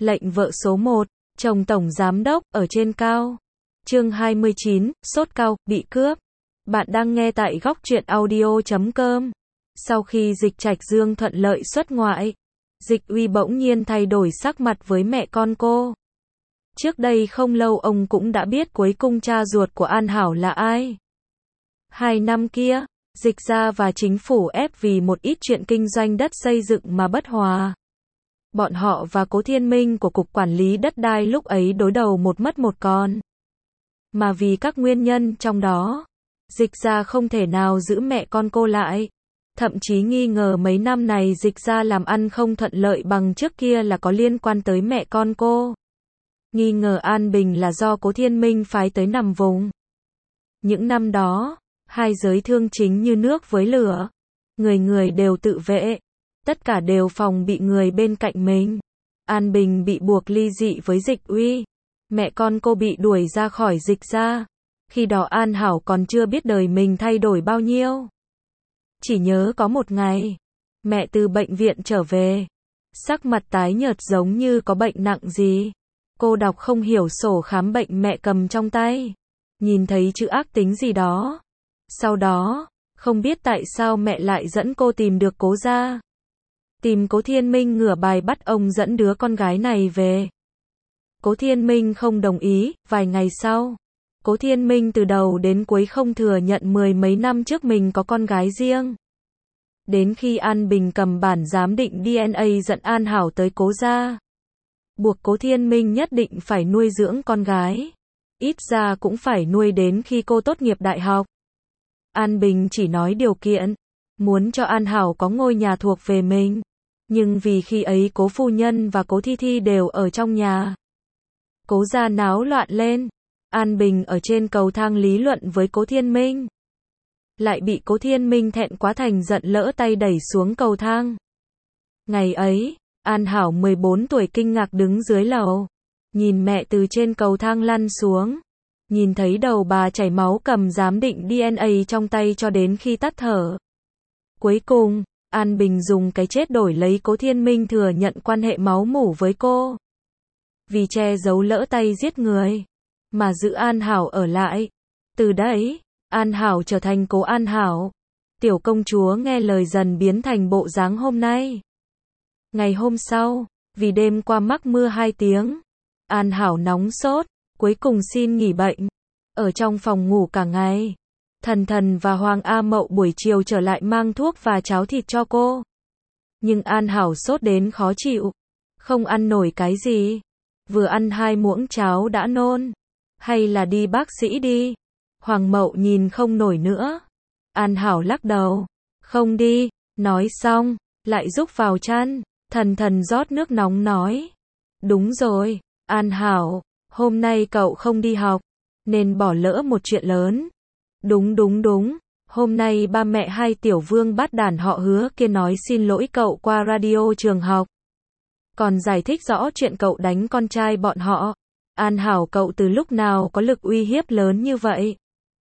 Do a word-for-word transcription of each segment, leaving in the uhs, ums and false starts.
Lệnh vợ số một, chồng tổng giám đốc, ở trên cao. Chương hai mươi chín, sốt cao, bị cướp. Bạn đang nghe tại góc truyện audio chấm com. Sau khi Dịch Trạch Dương thuận lợi xuất ngoại, Dịch Uy bỗng nhiên thay đổi sắc mặt với mẹ con cô. Trước đây không lâu ông cũng đã biết cuối cùng cha ruột của An Hảo là ai. Hai năm kia, Dịch gia và chính phủ ép vì một ít chuyện kinh doanh đất xây dựng mà bất hòa. Bọn họ và Cố Thiên Minh của Cục Quản lý Đất đai lúc ấy đối đầu một mất một còn. Mà vì các nguyên nhân trong đó, Dịch gia không thể nào giữ mẹ con cô lại. Thậm chí nghi ngờ mấy năm này Dịch gia làm ăn không thuận lợi bằng trước kia là có liên quan tới mẹ con cô. Nghi ngờ An Bình là do Cố Thiên Minh phái tới nằm vùng. Những năm đó, hai giới thương chính như nước với lửa. Người người đều tự vệ. Tất cả đều phòng bị người bên cạnh mình. An Bình bị buộc ly dị với Dịch Uy. Mẹ con cô bị đuổi ra khỏi Dịch gia. Khi đó An Hảo còn chưa biết đời mình thay đổi bao nhiêu. Chỉ nhớ có một ngày, mẹ từ bệnh viện trở về. Sắc mặt tái nhợt giống như có bệnh nặng gì. Cô đọc không hiểu sổ khám bệnh mẹ cầm trong tay. Nhìn thấy chữ ác tính gì đó. Sau đó, không biết tại sao mẹ lại dẫn cô tìm được Cố gia. Tìm Cố Thiên Minh ngửa bài bắt ông dẫn đứa con gái này về. Cố Thiên Minh không đồng ý, vài ngày sau. Cố Thiên Minh từ đầu đến cuối không thừa nhận mười mấy năm trước mình có con gái riêng. Đến khi An Bình cầm bản giám định đê en a dẫn An Hảo tới Cố gia. Buộc Cố Thiên Minh nhất định phải nuôi dưỡng con gái. Ít ra cũng phải nuôi đến khi cô tốt nghiệp đại học. An Bình chỉ nói điều kiện. Muốn cho An Hảo có ngôi nhà thuộc về mình. Nhưng vì khi ấy Cố phu nhân và Cố Thi Thi đều ở trong nhà. Cố gia náo loạn lên. An Bình ở trên cầu thang lý luận với Cố Thiên Minh. Lại bị Cố Thiên Minh thẹn quá thành giận lỡ tay đẩy xuống cầu thang. Ngày ấy, An Hảo mười bốn tuổi kinh ngạc đứng dưới lầu. Nhìn mẹ từ trên cầu thang lăn xuống. Nhìn thấy đầu bà chảy máu cầm giám định đê en a trong tay cho đến khi tắt thở. Cuối cùng, An Bình dùng cái chết đổi lấy Cố Thiên Minh thừa nhận quan hệ máu mủ với cô. Vì che giấu lỡ tay giết người, mà giữ An Hảo ở lại. Từ đấy, An Hảo trở thành Cố An Hảo. Tiểu công chúa nghe lời dần biến thành bộ dáng hôm nay. Ngày hôm sau, vì đêm qua mắc mưa hai tiếng, An Hảo nóng sốt, cuối cùng xin nghỉ bệnh. Ở trong phòng ngủ cả ngày. Thần Thần và Hoàng A Mậu buổi chiều trở lại mang thuốc và cháo thịt cho cô. Nhưng An Hảo sốt đến khó chịu. Không ăn nổi cái gì. Vừa ăn hai muỗng cháo đã nôn. Hay là đi bác sĩ đi. Hoàng Mậu nhìn không nổi nữa. An Hảo lắc đầu. Không đi. Nói xong, lại rúc vào chăn. Thần Thần rót nước nóng nói. Đúng rồi, An Hảo, hôm nay cậu không đi học. Nên bỏ lỡ một chuyện lớn. Đúng đúng đúng, hôm nay ba mẹ hai tiểu vương bắt đàn họ Hứa kia nói xin lỗi cậu qua radio trường học. Còn giải thích rõ chuyện cậu đánh con trai bọn họ. An Hảo, cậu từ lúc nào có lực uy hiếp lớn như vậy?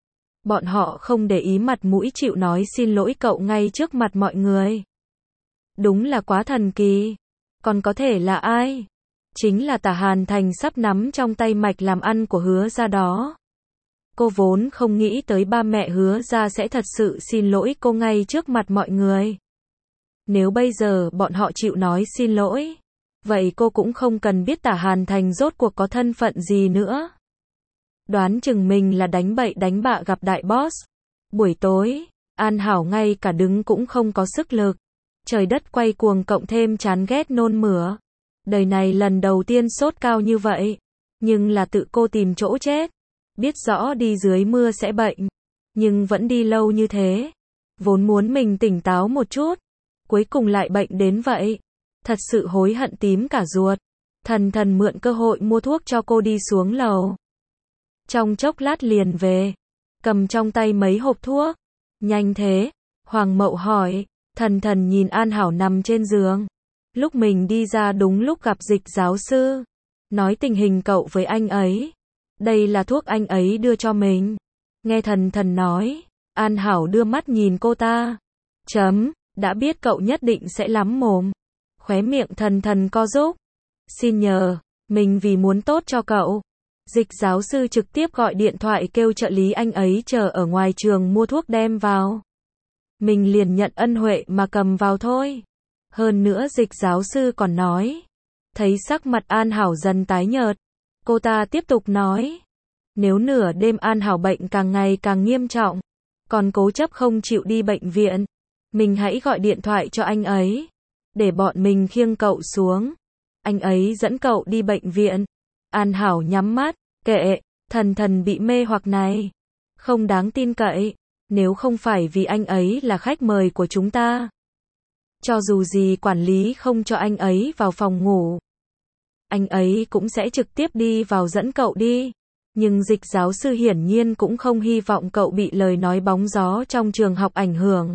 Bọn họ không để ý mặt mũi chịu nói xin lỗi cậu ngay trước mặt mọi người. Đúng là quá thần kỳ. Còn có thể là ai? Chính là Tả Hàn Thành sắp nắm trong tay mạch làm ăn của Hứa gia đó. Cô vốn không nghĩ tới ba mẹ Hứa gia sẽ thật sự xin lỗi cô ngay trước mặt mọi người. Nếu bây giờ bọn họ chịu nói xin lỗi, vậy cô cũng không cần biết Tả Hàn Thành rốt cuộc có thân phận gì nữa. Đoán chừng mình là đánh bậy đánh bạ gặp đại boss. Buổi tối, An Hảo ngay cả đứng cũng không có sức lực. Trời đất quay cuồng cộng thêm chán ghét nôn mửa. Đời này lần đầu tiên sốt cao như vậy. Nhưng là tự cô tìm chỗ chết. Biết rõ đi dưới mưa sẽ bệnh. Nhưng vẫn đi lâu như thế. Vốn muốn mình tỉnh táo một chút. Cuối cùng lại bệnh đến vậy. Thật sự hối hận tím cả ruột. Thần Thần mượn cơ hội mua thuốc cho cô đi xuống lầu. Trong chốc lát liền về. Cầm trong tay mấy hộp thuốc. Nhanh thế? Hoàng Mậu hỏi. Thần Thần nhìn An Hảo nằm trên giường. Lúc mình đi ra đúng lúc gặp Dịch giáo sư. Nói tình hình cậu với anh ấy. Đây là thuốc anh ấy đưa cho mình. Nghe Thần Thần nói. An Hảo đưa mắt nhìn cô ta. Chấm, đã biết cậu nhất định sẽ lắm mồm. Khóe miệng Thần Thần co rúm. Xin nhờ, mình vì muốn tốt cho cậu. Dịch giáo sư trực tiếp gọi điện thoại kêu trợ lý anh ấy chờ ở ngoài trường mua thuốc đem vào. Mình liền nhận ân huệ mà cầm vào thôi. Hơn nữa dịch giáo sư còn nói. Thấy sắc mặt An Hảo dần tái nhợt. Cô ta tiếp tục nói. Nếu nửa đêm An Hảo bệnh càng ngày càng nghiêm trọng, còn cố chấp không chịu đi bệnh viện, mình hãy gọi điện thoại cho anh ấy, để bọn mình khiêng cậu xuống. Anh ấy dẫn cậu đi bệnh viện. An Hảo nhắm mắt, kệ, thần thần bị mê hoặc này. Không đáng tin cậy, nếu không phải vì anh ấy là khách mời của chúng ta. Cho dù gì quản lý không cho anh ấy vào phòng ngủ, anh ấy cũng sẽ trực tiếp đi vào dẫn cậu đi. Nhưng dịch giáo sư hiển nhiên cũng không hy vọng cậu bị lời nói bóng gió trong trường học ảnh hưởng.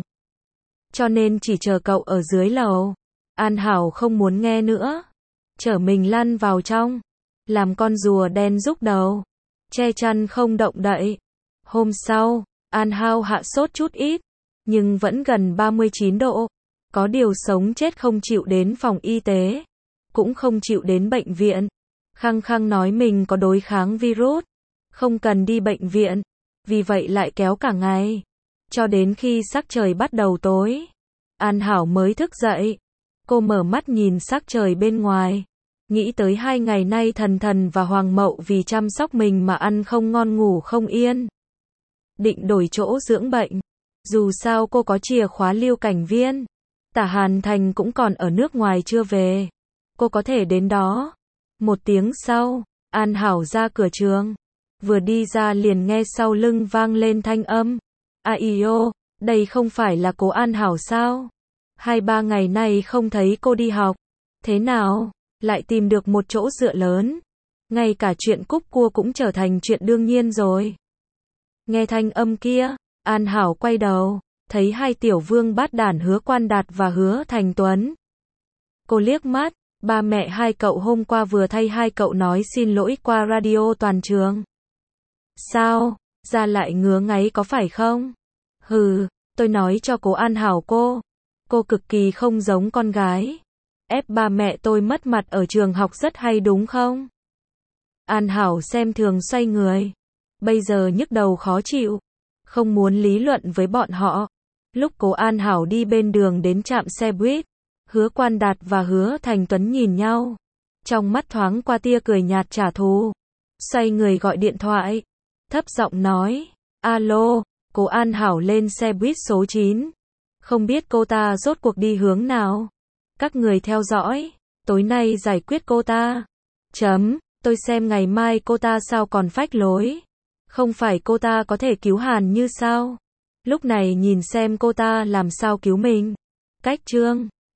Cho nên chỉ chờ cậu ở dưới lầu. An Hảo không muốn nghe nữa. Chở mình lăn vào trong. Làm con rùa đen rúc đầu. Che chăn không động đậy. Hôm sau, An Hảo hạ sốt chút ít. Nhưng vẫn gần ba mươi chín độ. Có điều sống chết không chịu đến phòng y tế. Cũng không chịu đến bệnh viện. Khăng khăng nói mình có đối kháng virus. Không cần đi bệnh viện. Vì vậy lại kéo cả ngày. Cho đến khi sắc trời bắt đầu tối. An Hảo mới thức dậy. Cô mở mắt nhìn sắc trời bên ngoài. Nghĩ tới hai ngày nay Thần Thần và Hoàng Mậu vì chăm sóc mình mà ăn không ngon ngủ không yên. Định đổi chỗ dưỡng bệnh. Dù sao cô có chìa khóa Lưu Cảnh Viên. Tả Hàn Thành cũng còn ở nước ngoài chưa về. Cô có thể đến đó. Một tiếng sau, An Hảo ra cửa trường. Vừa đi ra liền nghe sau lưng vang lên thanh âm. A i ô, đây không phải là cô An Hảo sao? Hai ba ngày nay không thấy cô đi học. Thế nào? Lại tìm được một chỗ dựa lớn. Ngay cả chuyện cúp cua cũng trở thành chuyện đương nhiên rồi. Nghe thanh âm kia, An Hảo quay đầu, thấy hai tiểu vương bát đản Hứa Quan Đạt và Hứa Thành Tuấn. Cô liếc mắt, ba mẹ hai cậu hôm qua vừa thay hai cậu nói xin lỗi qua radio toàn trường. Sao? Ra lại ngứa ngáy có phải không? Hừ, tôi nói cho cô An Hảo cô. Cô cực kỳ không giống con gái. Ép ba mẹ tôi mất mặt ở trường học rất hay đúng không? An Hảo xem thường xoay người. Bây giờ nhức đầu khó chịu. Không muốn lý luận với bọn họ. Lúc cô An Hảo đi bên đường đến trạm xe buýt, Hứa Quan Đạt và Hứa Thành Tuấn nhìn nhau. Trong mắt thoáng qua tia cười nhạt trả thù. Xoay người gọi điện thoại. Thấp giọng nói. Alo, cô An Hảo lên xe buýt số chín. Không biết cô ta rốt cuộc đi hướng nào. Các người theo dõi. Tối nay giải quyết cô ta. Chấm, tôi xem ngày mai cô ta sao còn phách lối. Không phải cô ta có thể cứu Hàn Như sao? Lúc này nhìn xem cô ta làm sao cứu mình. Cách chương